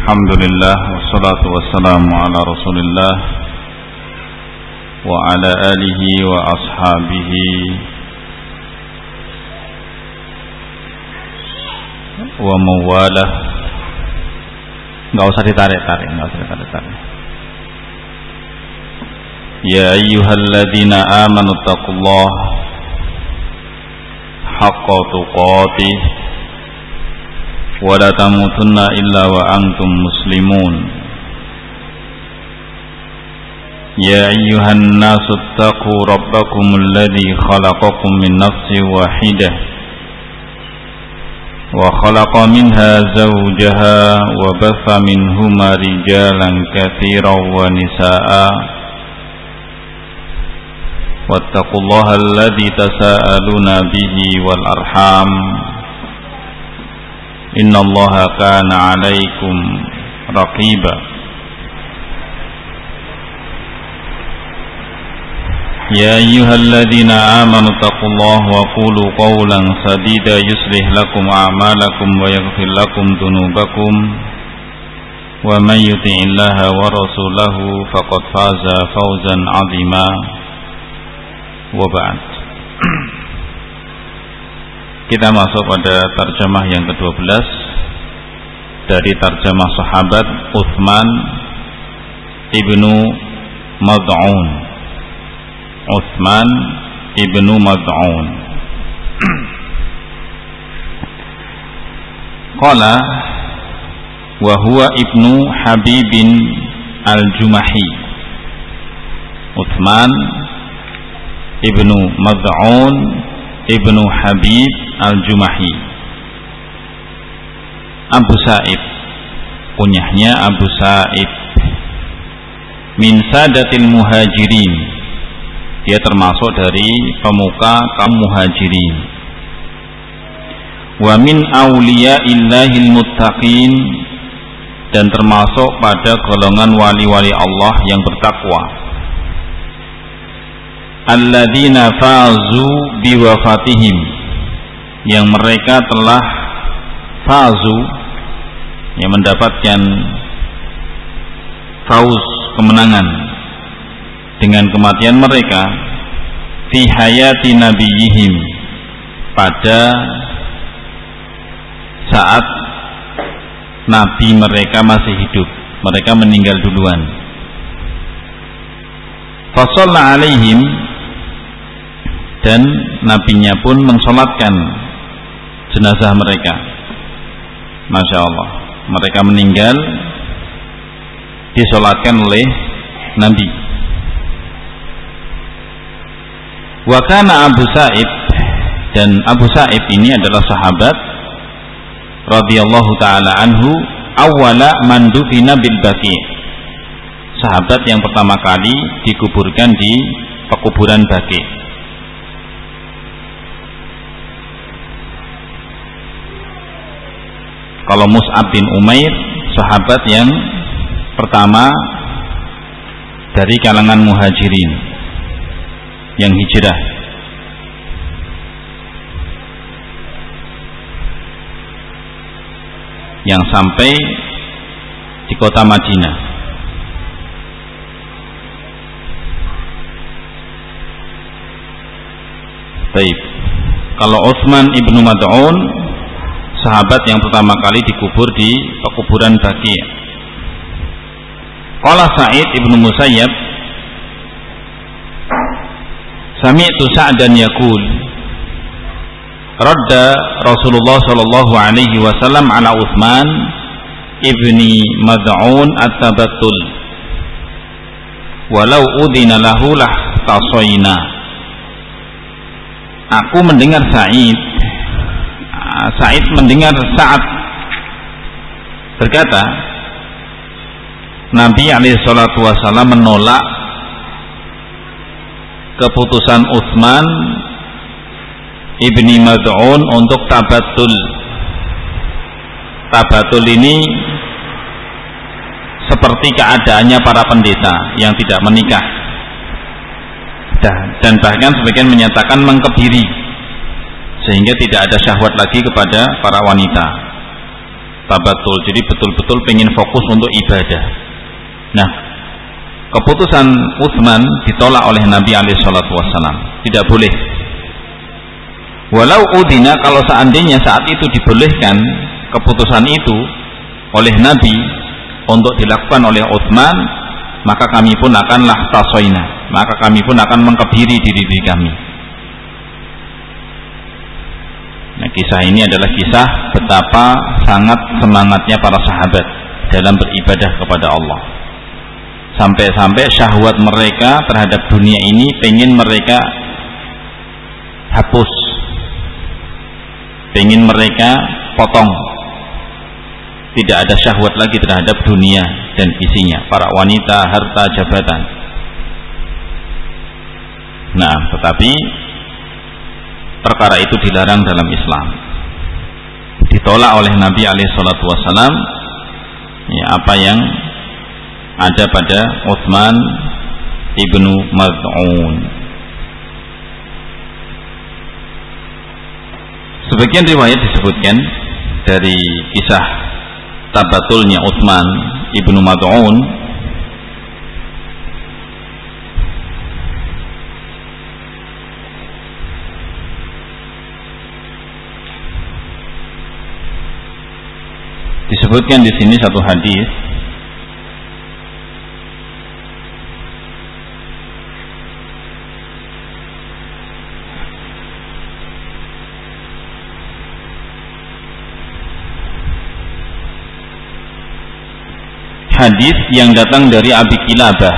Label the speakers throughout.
Speaker 1: Alhamdulillah wassalatu wassalamu ala Rasulillah wa ala alihi wa ashabihi wa mawalah. Enggak usah ditarik-tarik. Ya ayyuhalladzina amanu taqullaha haqqa tuqatih wa la tamutunna illa wa antum muslimun. Ya ayyuhan nasu taqu rabbakumul ladzi khalaqakum min nafsin wahidah wa khalaqa minha zawjaha wa batha minhuma rijalan katsiran wa nisaa'a wattaqullaha alladzi tasaaluna bihi wal arham innallaha kana 'alaikum raqiba. Ya ayyuhalladzina amanu taqullaha wa qulu qawlan sadida yuslih lakum a'malakum wa yaghfir lakum dhunubakum wa man yuti'illaha wa rasulahu faqad faza fawzan 'azima. Wa ba'd. Kita masuk pada tarjamah yang ke-12 dari tarjamah sahabat Utsman ibnu Mad'un. Utsman ibnu Mad'un. Qala wa huwa ibnu Habibin al-Jumahi. Utsman ibnu Mad'un ibnu Habib al-Jumahi. Abu Sa'ib, kunyahnya Abu Sa'ib. Min sadatil muhajirin, dia termasuk dari pemuka kaum muhajirin. Wa min awliya'illahil muttaqin, dan termasuk pada golongan wali-wali Allah yang bertakwa. Alladzina fazu biwafatihim, yang mereka telah fazu, yang mendapatkan fauz, kemenangan dengan kematian mereka, fi hayati nabiyihim, pada saat nabi mereka masih hidup, mereka meninggal duluan. Fa shalla alaihim, dan nabinya pun mensolatkan jenazah mereka. Masya Allah, mereka meninggal disolatkan oleh Nabi. Wa kana Abu Sa'ib, dan Abu Sa'ib ini adalah sahabat radhiyallahu ta'ala anhu, awwala man dufina bil Baqi', sahabat yang pertama kali dikuburkan di pekuburan Baqi'. Kalau Mus'ab bin Umair, sahabat yang pertama dari kalangan muhajirin yang hijrah. Yang sampai di kota Madinah. Baik. Kalau Utsman ibnu Mad'un, sahabat yang pertama kali dikubur di pekuburan Baqi'. Qala Sa'id ibnu Musayyab, sami'tu Sa'dan yaqul, radda Rasulullah sallallahu alaihi wasallam ala Utsman ibni Mad'un at-tabattul walau udina lahu lah tasoina. Aku mendengar Sa'id mendengar Sa'ad berkata, Nabi alaihissalatu wassalam menolak keputusan Utsman ibni Mad'un untuk tabatul. Tabatul ini seperti keadaannya para pendeta yang tidak menikah, dan bahkan sebagian menyatakan mengkebiri, sehingga tidak ada syahwat lagi kepada para wanita. tabatul, jadi betul-betul pengen fokus untuk ibadah. Nah, keputusan Utsman ditolak oleh Nabi SAW. Tidak boleh. Walau udina, kalau seandainya saat itu dibolehkan keputusan itu oleh Nabi untuk dilakukan oleh Utsman, maka kami pun akan lahtasoina, maka kami pun akan mengkebiri diri kami. Nah, kisah ini adalah kisah betapa sangat semangatnya para sahabat dalam beribadah kepada Allah. Sampai-sampai syahwat mereka terhadap dunia ini pengen mereka hapus, pengen mereka potong. Tidak ada syahwat lagi terhadap dunia dan isinya, para wanita, harta, jabatan. Nah, tetapi perkara itu dilarang dalam Islam, ditolak oleh Nabi SAW. Ya, apa yang ada pada Utsman ibnu Maz'un. Sebagian riwayat disebutkan dari kisah tabatulnya Utsman ibnu Maz'un. Disebutkan di sini satu hadis yang datang dari Abi Kilabah.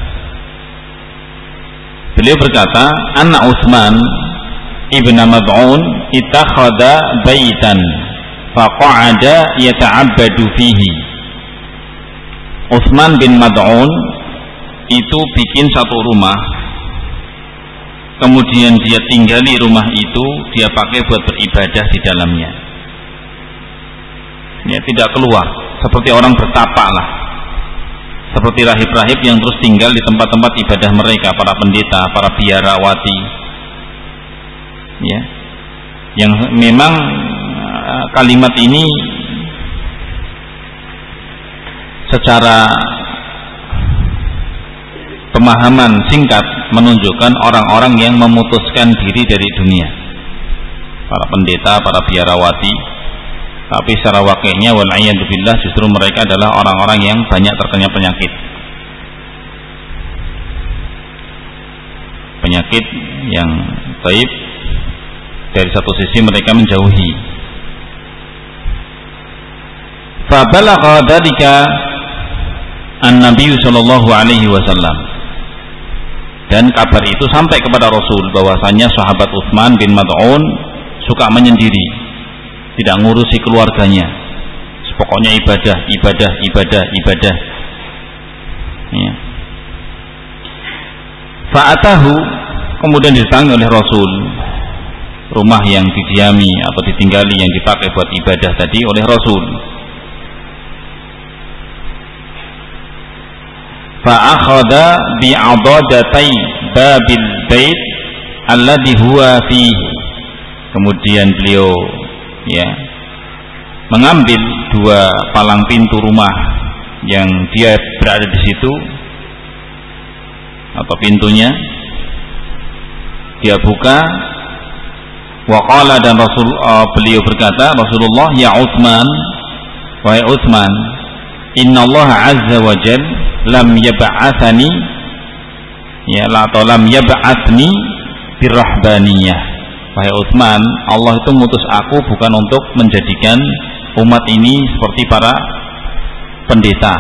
Speaker 1: Beliau berkata, "Anna Utsman ibn Maz'un ittakhadha baitan faqa'ada yata'abbadu fihi." Utsman bin Maz'un itu bikin satu rumah, kemudian dia tinggali rumah itu, dia pakai buat beribadah di dalamnya. Ya, tidak keluar, seperti orang bertapa lah, seperti rahib-rahib yang terus tinggal di tempat-tempat ibadah mereka, para pendeta, para biarawati, ya, yang memang kalimat ini secara pemahaman singkat menunjukkan orang-orang yang memutuskan diri dari dunia, para pendeta, para biarawati. Tapi secara wakilnya wal'iyadzubillah justru mereka adalah orang-orang yang banyak terkena penyakit yang taib. Dari satu sisi mereka menjauhi. Fabalagha dzalika an-nabiy sallallahu alaihi wasallam, dan kabar itu sampai kepada Rasul bahwasanya sahabat Utsman bin Maz'un suka menyendiri, tidak ngurusi keluarganya, pokoknya ibadah. Ya. Fa'atahu, kemudian didatangi oleh Rasul rumah yang didiami atau ditinggali yang dipakai buat ibadah tadi oleh Rasul. Fa'akhadha bi'adadatai babil bait alladhi huwa fihi. Kemudian beliau mengambil dua palang pintu rumah yang dia berada di situ, atau pintunya dia buka. Waqala, dan beliau berkata, Rasulullah, ya Utsman, wahai Utsman, innallaha azza wa jal lam yab'atsani atau lam yab'atsni birrahbaniyah. Wahai Utsman, Allah itu mengutus aku bukan untuk menjadikan umat ini seperti para pendeta.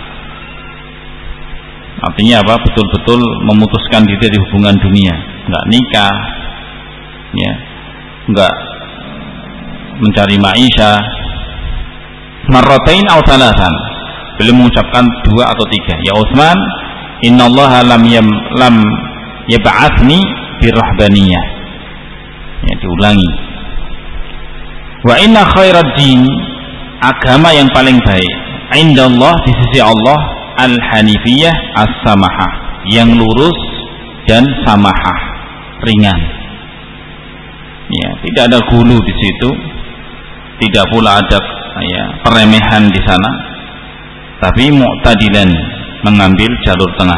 Speaker 1: Artinya apa? Betul-betul memutuskan diri dari hubungan dunia, enggak nikah, ya, enggak mencari maisha. Marratain aw thalathan, beliau mengucapkan 2 atau 3. Ya Utsman, innallaha lam yab'atsni birrahbaniyah. Ya, diulangi. Wa inna khairat din, agama yang paling baik, indallah, di sisi Allah, al-hanifiyah as-samahah, yang lurus dan samahah, ringan. Ya, tidak ada gulu di situ, tidak pula ada peremehan di sana, tapi mu'tadilan, mengambil jalur tengah.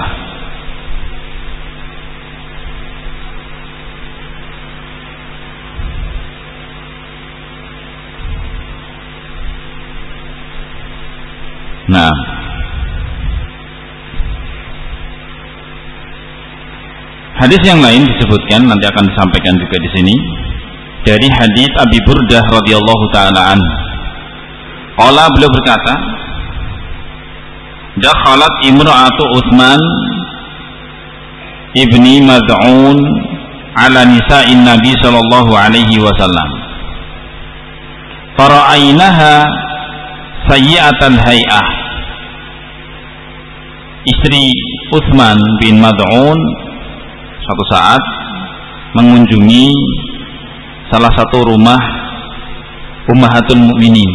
Speaker 1: Nah, hadis yang lain disebutkan, nanti akan disampaikan juga di sini, dari hadis Abi Burdah radhiyallahu taala an. Qala, beliau berkata, dakhalat imra'atu Utsman ibni Mad'un ala nisa'in Nabi sallallahu alaihi wasallam. Fara'ainaha sayyi'atal hay'ah. Istri Utsman bin Mad'un suatu saat mengunjungi salah satu rumah Ummahatul Mukminin,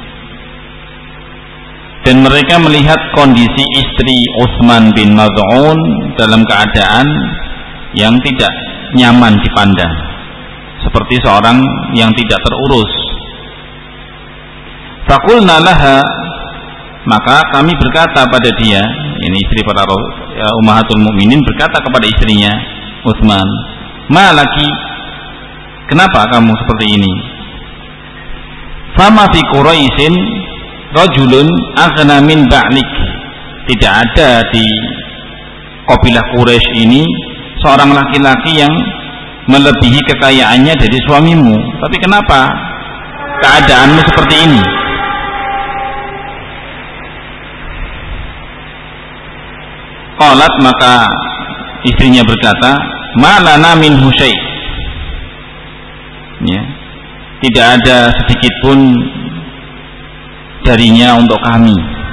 Speaker 1: dan mereka melihat kondisi istri Utsman bin Mad'un dalam keadaan yang tidak nyaman dipandang, seperti seorang yang tidak terurus. Faqulna laha, maka kami berkata pada dia, ini istri para Ummahatul Mukminin berkata kepada istrinya Utsman, ma laki, kenapa kamu seperti ini? Fama fi Quraisyin rajulun aghna min ba'lik. Tidak ada di kabilah Quraisy ini seorang laki-laki yang melebihi kekayaannya dari suamimu. Tapi kenapa keadaanmu seperti ini? Qalat, maka istrinya berkata, ma lana min husyai. Ya, tidak ada sedikit pun darinya untuk kami.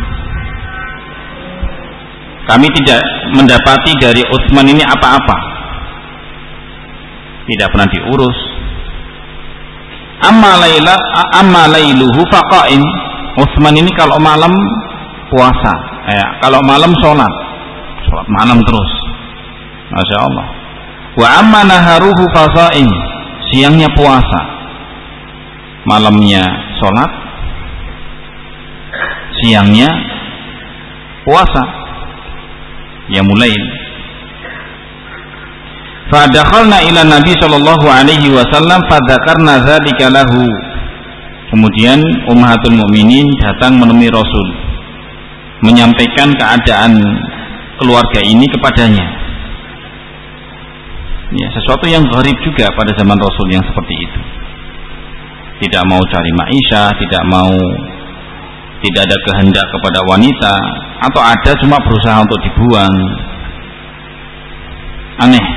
Speaker 1: Kami tidak mendapati dari Utsman ini apa-apa. Tidak pernah diurus. Amma lailuhu faqa'in. Utsman ini kalau malam puasa, kalau malam sholat malam terus. Masya Allah. Wa amma naharuhu fasa'in. Siangnya puasa, malamnya sholat, siangnya puasa, ya mulai. Fadakhalna ila Nabi sallallahu alaihi wasallam fadzakarna dzalika lahu. Kemudian Ummahatul Mukminin datang menemui Rasul, menyampaikan keadaan keluarga ini kepadanya. Ya, sesuatu yang gharib juga pada zaman Rasul yang seperti itu. Tidak mau cari maisha, tidak ada kehendak kepada wanita, atau ada cuma berusaha untuk dibuang. Aneh.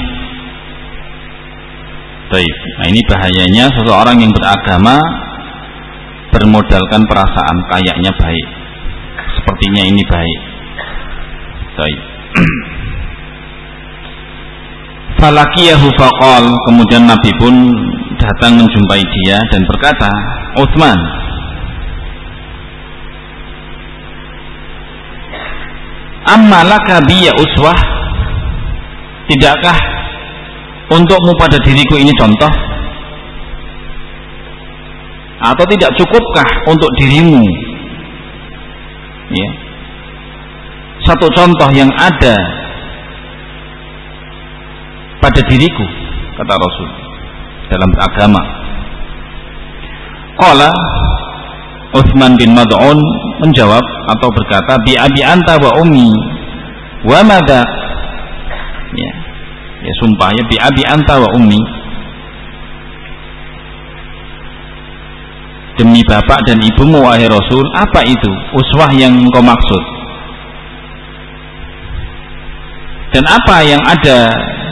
Speaker 1: Baik. Nah, ini bahayanya seseorang yang beragama bermodalkan perasaan kayaknya baik, sepertinya ini baik. Baik. Falakiyahu faqal, kemudian Nabi pun datang menjumpai dia dan berkata, Utsman, amma laka biya uswah, tidakkah untukmu pada diriku ini contoh? Atau tidak cukupkah untuk dirimu, ya, satu contoh yang ada pada diriku, kata Rasul, dalam beragama. Qala, Utsman bin Mad'un menjawab atau berkata, bi abi anta wa ummi wa madza. Ya, sumpah ya, bi abi anta wa ummi, demi bapak dan ibumu wahai Rasul. Apa itu uswah yang engkau maksud? Dan apa yang ada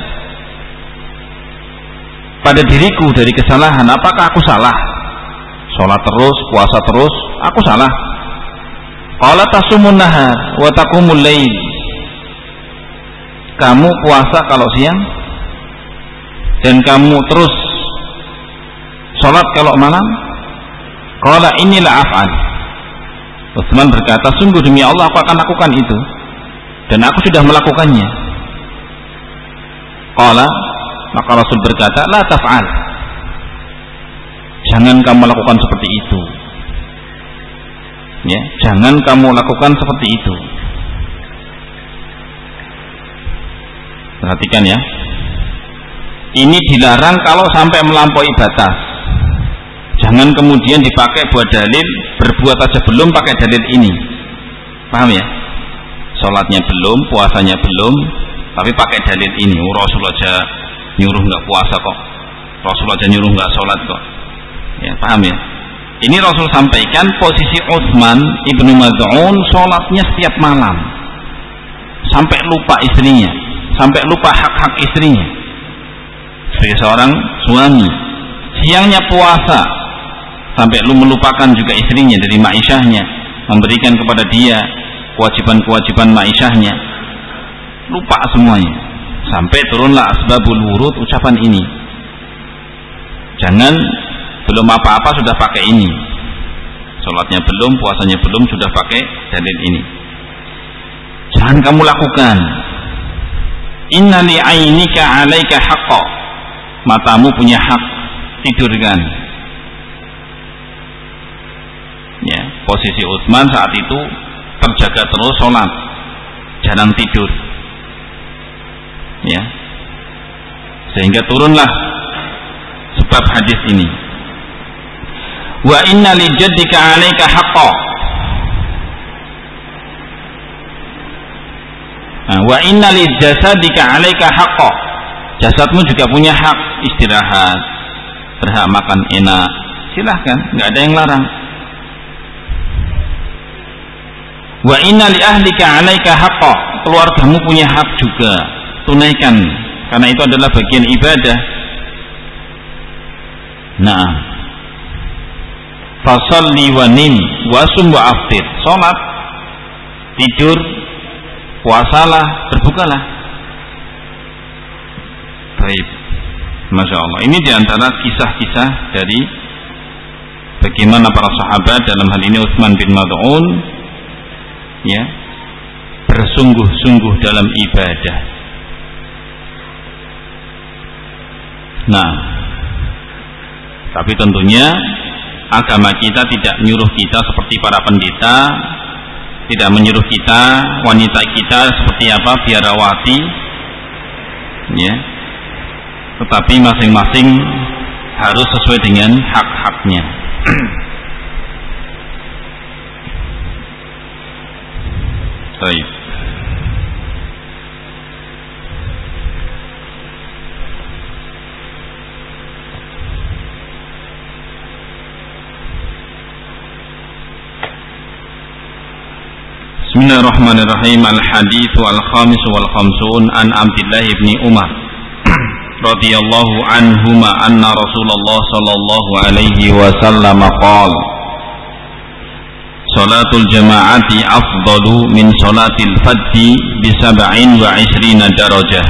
Speaker 1: pada diriku dari kesalahan? Apakah aku salah? Sholat terus, puasa terus, aku salah? Qala tasumun nahar wa taqumul lail. Kamu puasa kalau siang dan kamu terus sholat kalau malam. Qala inilah af'al. Utsman berkata, sungguh demi Allah aku akan lakukan itu, dan aku sudah melakukannya. Qala, maka Rasul berkata, la taf'al, jangan kamu lakukan seperti itu. Ya, jangan kamu lakukan seperti itu. Perhatikan ya. Ini dilarang kalau sampai melampaui batas. Jangan kemudian dipakai buat dalil, berbuat aja belum pakai dalil ini. Paham ya? Sholatnya belum, puasanya belum, tapi pakai dalil ini. Rasul aja nyuruh nggak puasa kok. Rasul aja nyuruh nggak sholat kok. Ya, paham ya? Ini Rasul sampaikan posisi Utsman ibnu Maz'un sholatnya setiap malam, sampai lupa istrinya, sampai lupa hak-hak istrinya. Sebagai seorang suami, siangnya puasa, sampai lu melupakan juga istrinya dari ma'isyahnya, memberikan kepada dia kewajiban-kewajiban ma'isyahnya, lupa semuanya, sampai turunlah asbabul wurud ucapan ini. Jangan belum apa-apa sudah pakai ini, sholatnya belum, puasanya belum, sudah pakai dalil ini. Jangan kamu lakukan. Inna li ainika 'alaika haqqa, matamu punya hak, tidurkan. Ya, posisi Utsman saat itu terjaga terus sholat, jarang tidur. Ya, sehingga turunlah sebab hadis ini. Wa inna li jaddika 'alaika haqqan. Wa inna li jasadika 'alaika haqqan. Jasadmu juga punya hak istirahat, berhak makan enak. Silahkan, enggak ada yang larang. Wa inna li ahlika 'alaika haqqan. Keluargamu punya hak juga, tunaikan, karena itu adalah bagian ibadah. Nah, fasalli wa nim wasum wa aftir. Salat, tidur, puasalah, berbukalah. Baik, Masya Allah. Ini diantara kisah-kisah dari bagaimana para sahabat, dalam hal ini Utsman bin Maz'un, ya, bersungguh-sungguh dalam ibadah. Nah, tapi tentunya agama kita tidak menyuruh kita seperti para pendeta, tidak menyuruh kita, wanita kita seperti apa, biarawati, ya. Tetapi masing-masing harus sesuai dengan hak-haknya. Baik. Bismillahirrahmanirrahim. Al-hadits al-khamis wal khamsun an Abdullah bin Umar radhiyallahu anhuma anna Rasulullah sallallahu alaihi wasallam qala salatul jama'ati afdalu min salatil fadhi bi 27 darajah.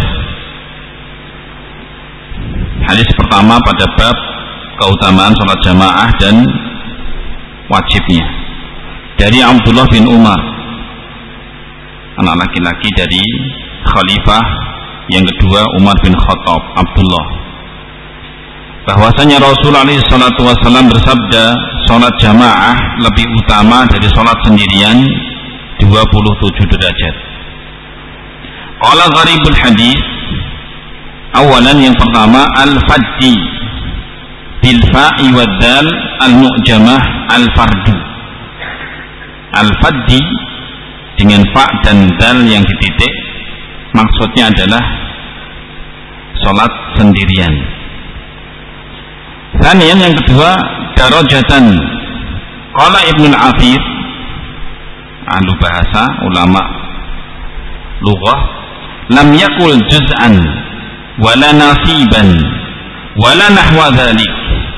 Speaker 1: Hadis pertama pada bab keutamaan salat jamaah dan wajibnya, dari Abdullah bin Umar, anak laki-laki dari khalifah yang kedua Umar bin Khattab, Abdullah, bahwasanya Rasulullah SAW bersabda, salat jamaah lebih utama dari salat sendirian 27 derajat. Qala gharibul hadis, awalan yang pertama al-faddi bil fa'i wad dal al-mu'jamah al-fardu. Al-faddi dengan fa dan dal yang dititik, maksudnya adalah salat sendirian. Kemudian yang kedua darajatan. Qala Ibnu al-Afir, ahli bahasa, ulama lughah, lam yakul juz'an wala nasiban wala nahwa dzalik.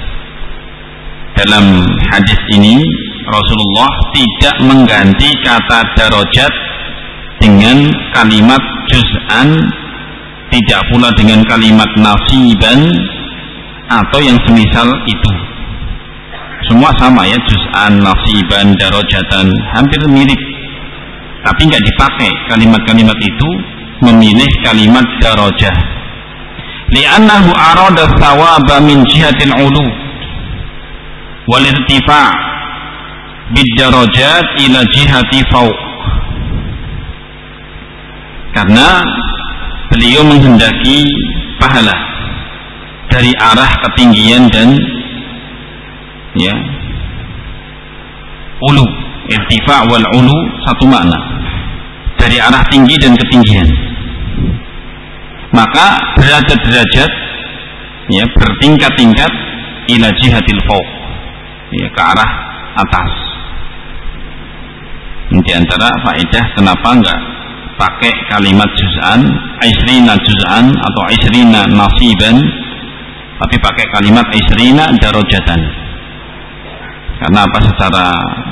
Speaker 1: Dalam hadis ini Rasulullah tidak mengganti kata darajat dengan kalimat juz'an, tidak pula dengan kalimat nasiban atau yang semisal itu. Semua sama ya, juz'an, nasiban, darajatan, hampir mirip, tapi nggak dipakai kalimat-kalimat itu, memilih kalimat darajah. Li'annahu arada thawaba min jihatil ulu wal irtifa', bidarajat ila jihati fauq, karena beliau menghendaki pahala dari arah ketinggian dan ulu. Irtifa wal ulu satu makna, dari arah tinggi dan ketinggian. Maka derajat-derajat bertingkat-tingkat ila jihatil fauq, ke arah atas. Di antara faedah kenapa enggak pakai kalimat juz'an, isrina juz'an atau isrina nasiban, tapi pakai kalimat isrina darajatan. Karena apa? Secara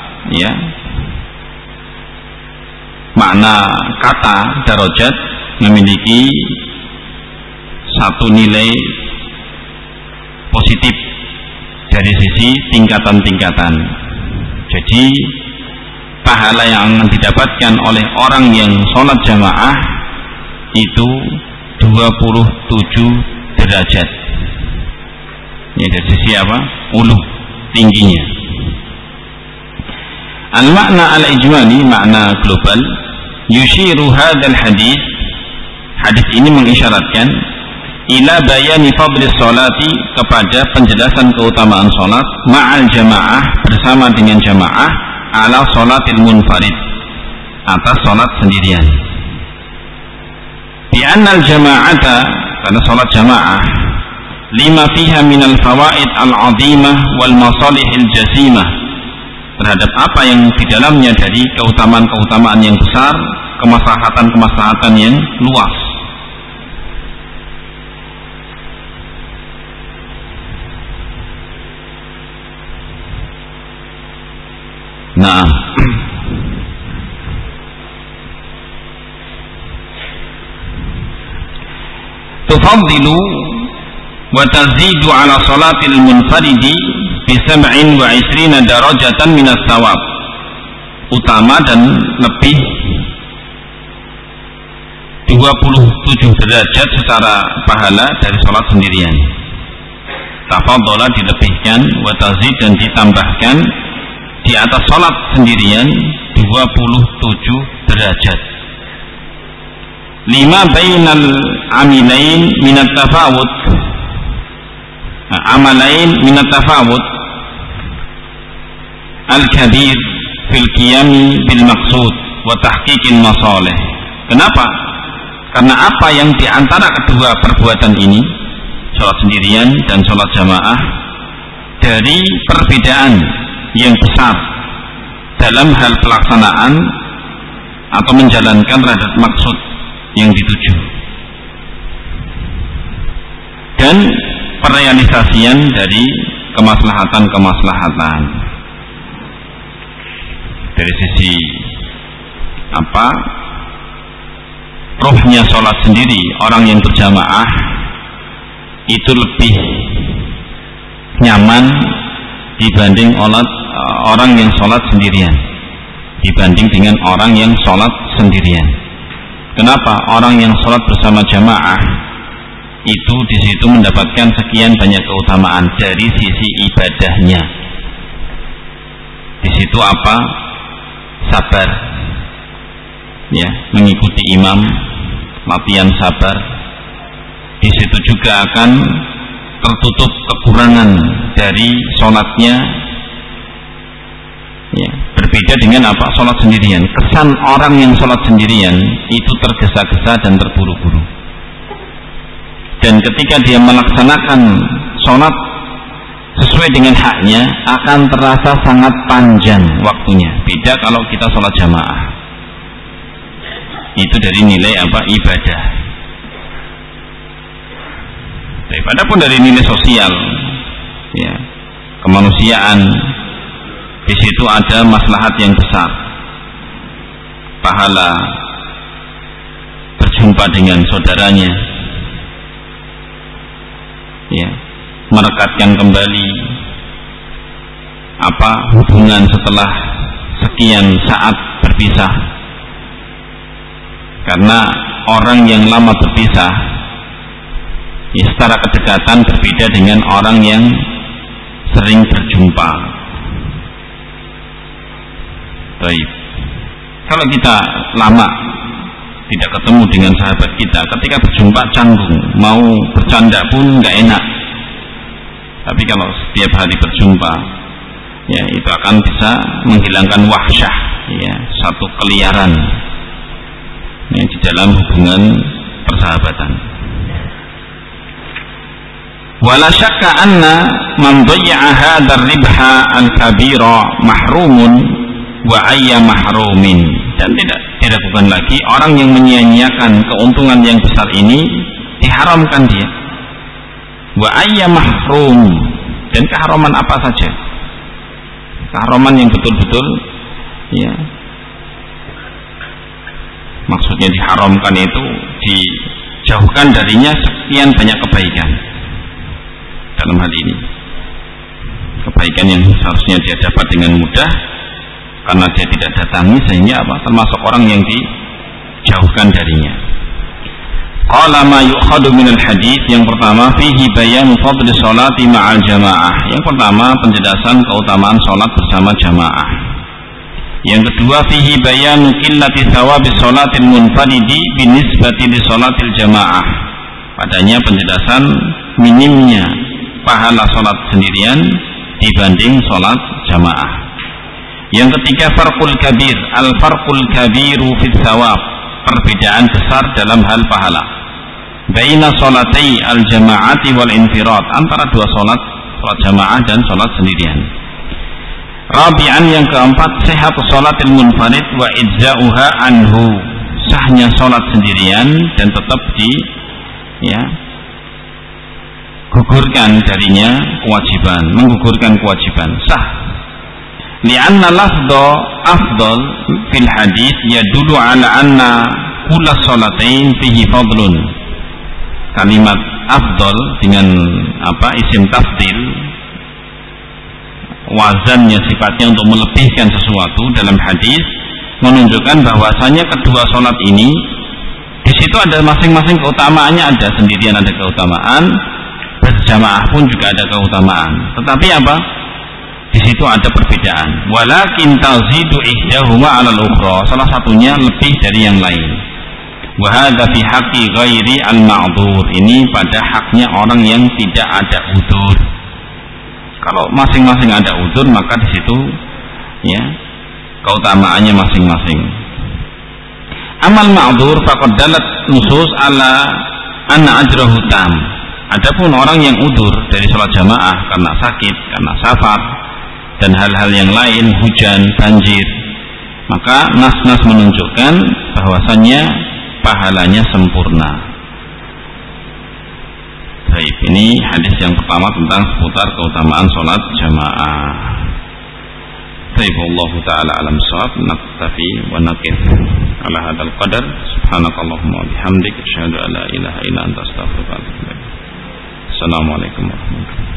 Speaker 1: makna kata darajat memiliki satu nilai positif dari sisi tingkatan-tingkatan. Jadi pahala yang didapatkan oleh orang yang sholat jamaah itu 27 derajat. Ini dari sisi apa? Ulu, tingginya. Al-makna al-ijmali, makna global, yushiru hadzal hadis, hadis ini mengisyaratkan ila bayani fadlis sholati, kepada penjelasan keutamaan sholat ma'al jamaah, bersama dengan jamaah, ala sholatil munfarid, atas sholat sendirian. Bi'annal jama'ata, karena sholat jamaah, lima fiha minal fawaid al-azimah wal masalihil jasimah, terhadap apa yang di dalamnya dari keutamaan-keutamaan yang besar, kemaslahatan-kemaslahatan yang luas. Nah, tufaddilu wa tazidu ala salatil munfaridi bi 27 darajatan minas thawab, utama dan lebih 27 derajat secara pahala dari salat sendirian. Tafadhala dilebihkan, wa tazid dan ditambahkan di atas salat sendirian 27 derajat. Lima bainal amilain minat tafawud, amalain minat tafawud al-kabir fil qiyami bil maqsud wa tahqiqil masalih. Kenapa? Karena apa yang diantara kedua perbuatan ini, sholat sendirian dan sholat jamaah, dari perbedaan yang besar dalam hal pelaksanaan atau menjalankan terhadap maksud yang dituju, dan perealisasian dari kemaslahatan-kemaslahatan. Dari sisi apa? Ruhnya sholat sendiri, orang yang berjamaah itu lebih nyaman dibanding orang yang sholat sendirian, dibanding dengan orang yang sholat sendirian. Kenapa? Orang yang sholat bersama jamaah itu di situ mendapatkan sekian banyak keutamaan dari sisi ibadahnya. Di situ apa? Sabar, mengikuti imam, latihan sabar. Di situ juga akan tertutup kekurangan dari sholatnya. Berbeda dengan apa? Sholat sendirian. Kesan orang yang sholat sendirian itu tergesa-gesa dan terburu-buru. Dan ketika dia melaksanakan sholat sesuai dengan haknya, akan terasa sangat panjang waktunya. Beda kalau kita sholat jamaah. Itu dari nilai apa? Ibadah. Daripada pun dari nilai sosial, kemanusiaan, di situ ada maslahat yang besar. Pahala berjumpa dengan saudaranya, merekatkan kembali apa hubungan setelah sekian saat berpisah. Karena orang yang lama berpisah, secara kedekatan berbeda dengan orang yang sering berjumpa. Baik. Kalau kita lama tidak ketemu dengan sahabat kita, ketika berjumpa canggung, mau bercanda pun nggak enak. Tapi kalau setiap hari berjumpa, ya itu akan bisa menghilangkan wahsyah, ya, satu keliaran, ya, di dalam hubungan persahabatan. Wala syakka anna man dhayya'a hadzal ribha al-kabira mahrumun wa ayya mahrumin. Dan tidak diragukan lagi orang yang menyia-nyiakan keuntungan yang besar ini diharamkan dia. Wa ayya mahrum, dan keharaman apa saja, keharaman yang betul-betul, ya, maksudnya diharamkan itu dijauhkan darinya sekian banyak kebaikan. Dalam hal ini kebaikan yang seharusnya dia dapat dengan mudah karena dia tidak datangi, sehingga apa, termasuk orang yang dijauhkan darinya. Qala ma yu'khadu minal hadits, yang pertama fihi bayan fadli sholati ma'al jamaah. Yang pertama penjelasan keutamaan sholat bersama jamaah. Yang kedua fihi bayan qillati thawabi sholatil munfaridi binisbati li sholatil jamaah. Padanya penjelasan minimnya pahala sholat sendirian dibanding sholat jamaah. Yang ketiga farqul kabir, al-farqul kabiru fi thawab, perbedaan besar dalam hal pahala baina sholatai al-jama'ati wal infirad, antara dua sholat jamaah dan sholat sendirian. Rabi'an, yang keempat sihhatu sholatil munfarid wa ijza'uha anhu, sahnya sholat sendirian dan tetap gugurkan darinya kewajiban, menggugurkan kewajiban, sah. Li'anna lafdha afdal fil hadits yadullu ala anna kulla sholatain fihi fadlun. Kalimat afdal dengan isim tafdil, wazannya sifatnya untuk melebihkan sesuatu dalam hadis, menunjukkan bahwasanya kedua sholat ini di situ ada masing-masing keutamaannya, ada sendirian ada keutamaan, berjamaah pun juga ada keutamaan. Tetapi apa? Di situ ada perbedaan. Walakin tazidu ihdahuma 'alal ukhra, salah satunya lebih dari yang lain. Wa hadza fi haqqi ghairi al-ma'dzur, ini pada haknya orang yang tidak ada udzur. Kalau masing-masing ada udzur, maka di situ ya keutamaannya masing-masing. Amal ma'dzur faqad dalat nusus ala anna ajrahu tam. Adapun orang yang udzur dari sholat jamaah karena sakit, karena safar dan hal-hal yang lain, hujan, banjir, maka nas-nas menunjukkan bahwasannya pahalanya sempurna. Baik, ini hadis yang pertama tentang seputar keutamaan sholat jamaah. Baik, Allah Ta'ala alam shawab, naktafi wa nakif ala hadal qadar. Subhanakallahumma bihamdik, asyhadu an la ilaha illa anta astaghfiruka wa atubu ilaik. Assalamualaikum warahmatullahi wabarakatuh.